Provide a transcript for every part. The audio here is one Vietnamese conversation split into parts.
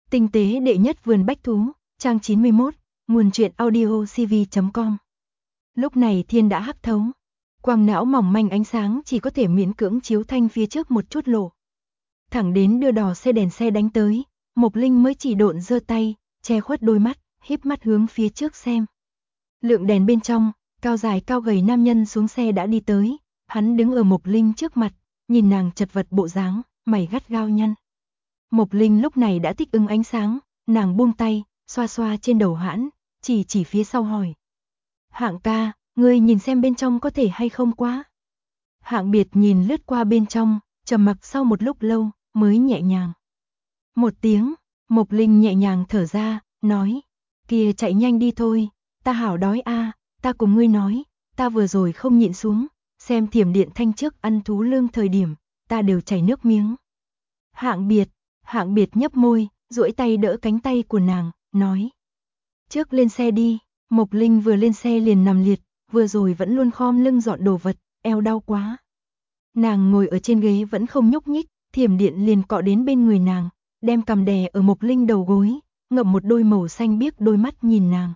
Tinh tế đệ nhất vườn bách thú, trang 91, nguồn truyện audio cv.com. Lúc này thiên đã hắc thấu, quang não mỏng manh ánh sáng chỉ có thể miễn cưỡng chiếu thanh phía trước một chút lộ. Thẳng đến đưa đò xe đèn xe đánh tới, Mộc Linh mới chỉ độn giơ tay, che khuất đôi mắt, híp mắt hướng phía trước xem. Lượng đèn bên trong, cao dài cao gầy nam nhân xuống xe đã đi tới, hắn đứng ở Mộc Linh trước mặt, nhìn nàng chật vật bộ dáng, mày gắt gao nhăn. Mộc Linh lúc này đã thích ứng ánh sáng, nàng buông tay, xoa xoa trên đầu hãn, chỉ phía sau hỏi. Hạng ca, ngươi nhìn xem bên trong có thể hay không quá. Hạng Biệt nhìn lướt qua bên trong, trầm mặc sau một lúc lâu, mới nhẹ nhàng. Một tiếng, Mộc Linh nhẹ nhàng thở ra, nói, kia chạy nhanh đi thôi, ta hảo đói a, ta cùng ngươi nói, ta vừa rồi không nhịn xuống, xem Thiểm Điện Thanh trước ăn thú lương thời điểm, ta đều chảy nước miếng. Hạng Biệt nhấp môi, duỗi tay đỡ cánh tay của nàng, nói. Trước lên xe đi, Mộc Linh vừa lên xe liền nằm liệt, vừa rồi vẫn luôn khom lưng dọn đồ vật, eo đau quá. Nàng ngồi ở trên ghế vẫn không nhúc nhích, Thiểm Điện liền cọ đến bên người nàng, đem cằm đè ở Mộc Linh đầu gối, ngậm một đôi màu xanh biếc đôi mắt nhìn nàng.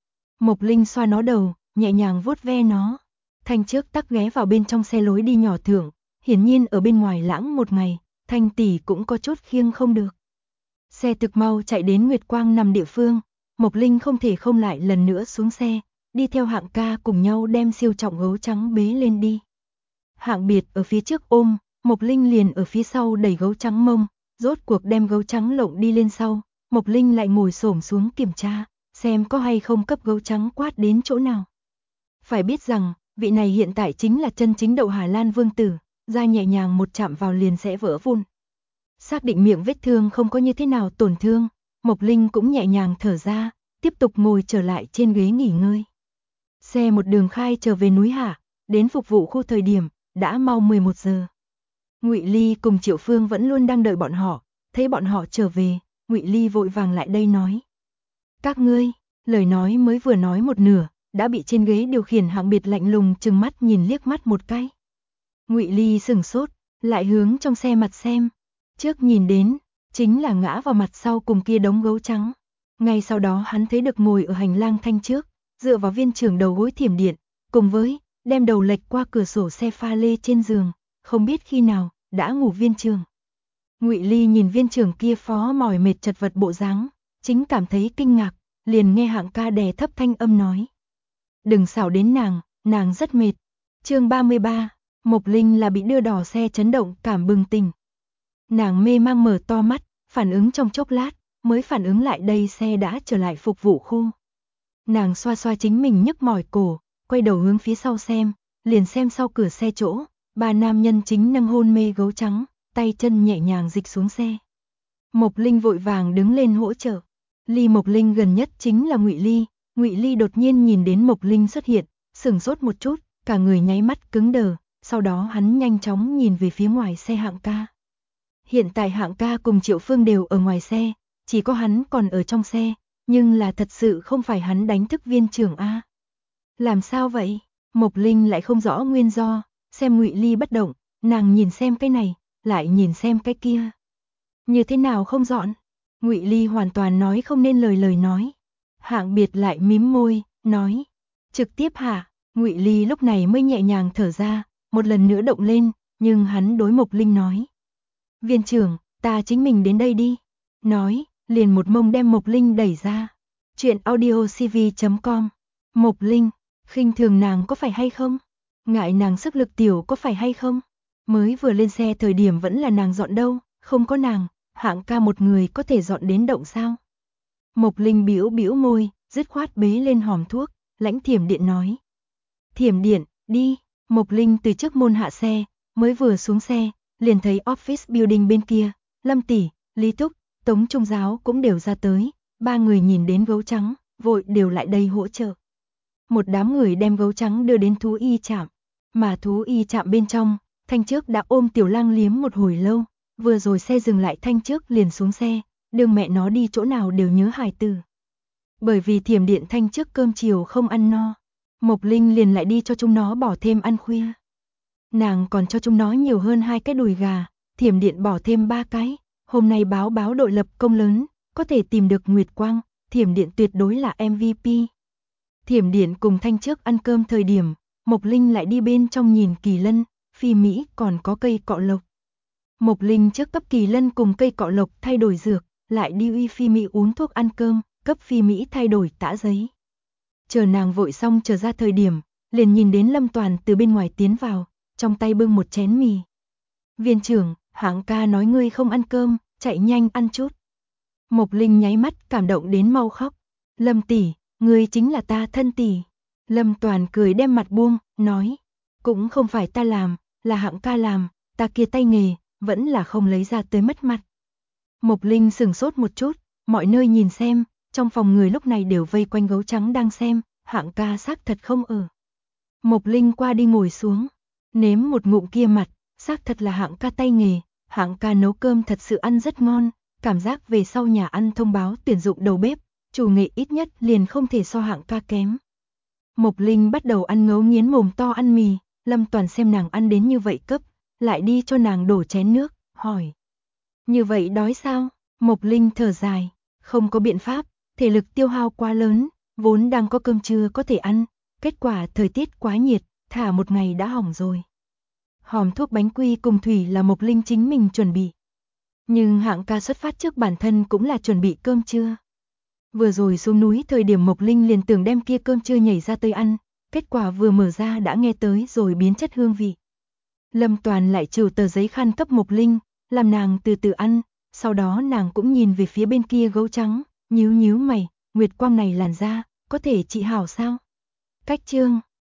Mộc Linh xoa nó đầu, nhẹ nhàng vuốt ve nó. Thanh trước tắc ghé vào bên trong xe lối đi nhỏ thưởng, hiển nhiên ở bên ngoài lãng một ngày, Thanh tỷ cũng có chút khiêng không được. Xe thực mau chạy đến Nguyệt Quang nằm địa phương, Mộc Linh không thể không lại lần nữa xuống xe, đi theo Hạng ca cùng nhau đem siêu trọng gấu trắng bế lên đi. Hạng Biệt ở phía trước ôm, Mộc Linh liền ở phía sau đẩy gấu trắng mông, rốt cuộc đem gấu trắng lộng đi lên sau, Mộc Linh lại ngồi xổm xuống kiểm tra, xem có hay không cấp gấu trắng quát đến chỗ nào. Phải biết rằng, vị này hiện tại chính là chân chính Đậu Hà Lan vương tử, da nhẹ nhàng một chạm vào liền sẽ vỡ vụn. Xác định miệng vết thương không có như thế nào tổn thương, Mộc Linh cũng nhẹ nhàng thở ra, tiếp tục ngồi trở lại trên ghế nghỉ ngơi. Xe một đường khai trở về núi Hạ, đến phục vụ khu thời điểm, đã mau 11 giờ. Ngụy Ly cùng Triệu Phương vẫn luôn đang đợi bọn họ, thấy bọn họ trở về, Ngụy Ly vội vàng lại đây nói. Các ngươi, lời nói mới vừa nói một nửa, đã bị trên ghế điều khiển Hạng Biệt lạnh lùng trừng mắt nhìn liếc mắt một cái. Ngụy Ly sửng sốt, lại hướng trong xe mặt xem. Trước nhìn đến, chính là ngã vào mặt sau cùng kia đống gấu trắng. Ngay sau đó hắn thấy được ngồi ở hành lang thanh trước, dựa vào viên trưởng đầu gối Thiểm Điện, cùng với đem đầu lệch qua cửa sổ xe pha lê trên giường, không biết khi nào đã ngủ viên trưởng. Ngụy Ly nhìn viên trưởng kia phó mỏi mệt chật vật bộ dáng, chính cảm thấy kinh ngạc, liền nghe Hạng ca đè thấp thanh âm nói. Đừng xảo đến nàng rất mệt. Chương 33, Mộc Linh là bị đưa đò xe chấn động cảm bừng tỉnh. Nàng mê mang mở to mắt, phản ứng trong chốc lát, mới phản ứng lại đây xe đã trở lại phục vụ khu. Nàng xoa xoa chính mình nhức mỏi cổ, quay đầu hướng phía sau xem, liền xem sau cửa xe chỗ, ba nam nhân chính nâng hôn mê gấu trắng, tay chân nhẹ nhàng dịch xuống xe. Mộc Linh vội vàng đứng lên hỗ trợ. Ly Mộc Linh gần nhất chính là Ngụy Ly. Ngụy Ly đột nhiên nhìn đến Mộc Linh xuất hiện, sửng sốt một chút, cả người nháy mắt cứng đờ, sau đó hắn nhanh chóng nhìn về phía ngoài xe Hạng ca. Hiện tại Hạng ca cùng Triệu Phương đều ở ngoài xe, chỉ có hắn còn ở trong xe, nhưng là thật sự không phải hắn đánh thức viên trưởng a. Làm sao vậy? Mộc Linh lại không rõ nguyên do, xem Ngụy Ly bất động, nàng nhìn xem cái này, lại nhìn xem cái kia. Như thế nào không dọn? Ngụy Ly hoàn toàn nói không nên lời nói. Hạng Biệt lại mím môi, nói, trực tiếp hả? Ngụy Ly lúc này mới nhẹ nhàng thở ra, một lần nữa động lên, nhưng hắn đối Mộc Linh nói. Viên trưởng, ta chính mình đến đây đi. Nói, liền một mông đem Mộc Linh đẩy ra. Chuyện audio cv.com. Mộc Linh, khinh thường nàng có phải hay không? Ngại nàng sức lực tiểu có phải hay không? Mới vừa lên xe thời điểm vẫn là nàng dọn đâu, không có nàng, Hạng ca một người có thể dọn đến động sao? Mộc Linh bĩu bĩu môi, dứt khoát bế lên hòm thuốc, lãnh Thiểm Điện nói. Thiểm Điện, đi. Mộc Linh từ trước môn hạ xe, mới vừa xuống xe, liền thấy office building bên kia, Lâm tỷ, Lý Túc, Tống Trung Giáo cũng đều ra tới, ba người nhìn đến gấu trắng, vội đều lại đây hỗ trợ. Một đám người đem gấu trắng đưa đến thú y trạm, mà thú y trạm bên trong, Thanh trước đã ôm Tiểu Lang liếm một hồi lâu, vừa rồi xe dừng lại Thanh trước liền xuống xe, đương mẹ nó đi chỗ nào đều nhớ hài tử. Bởi vì Thiểm Điện Thanh trước cơm chiều không ăn no, Mộc Linh liền lại đi cho chúng nó bỏ thêm ăn khuya. Nàng còn cho chúng nó nhiều hơn 2 cái đùi gà, Thiểm Điện bỏ thêm 3 cái, hôm nay báo đội lập công lớn, có thể tìm được Nguyệt Quang, Thiểm Điện tuyệt đối là MVP. Thiểm Điện cùng Thanh trước ăn cơm thời điểm, Mộc Linh lại đi bên trong nhìn Kỳ Lân, Phi Mỹ còn có cây cọ lộc. Mộc Linh trước cấp Kỳ Lân cùng cây cọ lộc thay đổi dược, lại đi uy Phi Mỹ uống thuốc ăn cơm, cấp Phi Mỹ thay đổi tã giấy. Chờ nàng vội xong trở ra thời điểm, liền nhìn đến Lâm Toàn từ bên ngoài tiến vào, trong tay bưng một chén mì. Viên trưởng, Hạng ca nói ngươi không ăn cơm, chạy nhanh ăn chút. Mộc Linh nháy mắt cảm động đến mau khóc. Lâm tỷ, ngươi chính là ta thân tỷ. Lâm Toàn cười đem mặt buông, nói, cũng không phải ta làm, là Hạng ca làm, ta kia tay nghề, vẫn là không lấy ra tới mất mặt. Mộc Linh sửng sốt một chút, mọi nơi nhìn xem, trong phòng người lúc này đều vây quanh gấu trắng đang xem, Hạng ca xác thật không ở. Mộc Linh qua đi ngồi xuống, nếm một ngụm kia mặt, xác thật là Hạng ca tay nghề, Hạng ca nấu cơm thật sự ăn rất ngon, cảm giác về sau nhà ăn thông báo tuyển dụng đầu bếp, chủ nghệ ít nhất liền không thể so Hạng ca kém. Mộc Linh bắt đầu ăn ngấu nghiến mồm to ăn mì, Lâm Toàn xem nàng ăn đến như vậy cấp, lại đi cho nàng đổ chén nước, hỏi. Như vậy đói sao? Mộc Linh thở dài, không có biện pháp, thể lực tiêu hao quá lớn, vốn đang có cơm trưa có thể ăn, kết quả thời tiết quá nhiệt, thả một ngày đã hỏng rồi. Hòm thuốc bánh quy cùng thủy là Mộc Linh chính mình chuẩn bị. Nhưng Hạng ca xuất phát trước bản thân cũng là chuẩn bị cơm trưa. Vừa rồi xuống núi thời điểm Mộc Linh liền tưởng đem kia cơm trưa nhảy ra tới ăn, kết quả vừa mở ra đã nghe tới rồi biến chất hương vị. Lâm Toàn lại trừ tờ giấy khăn cấp Mộc Linh, làm nàng từ từ ăn, sau đó nàng cũng nhìn về phía bên kia gấu trắng, nhíu nhíu mày, Nguyệt Quang này làn da, có thể trị hảo sao? Cách chương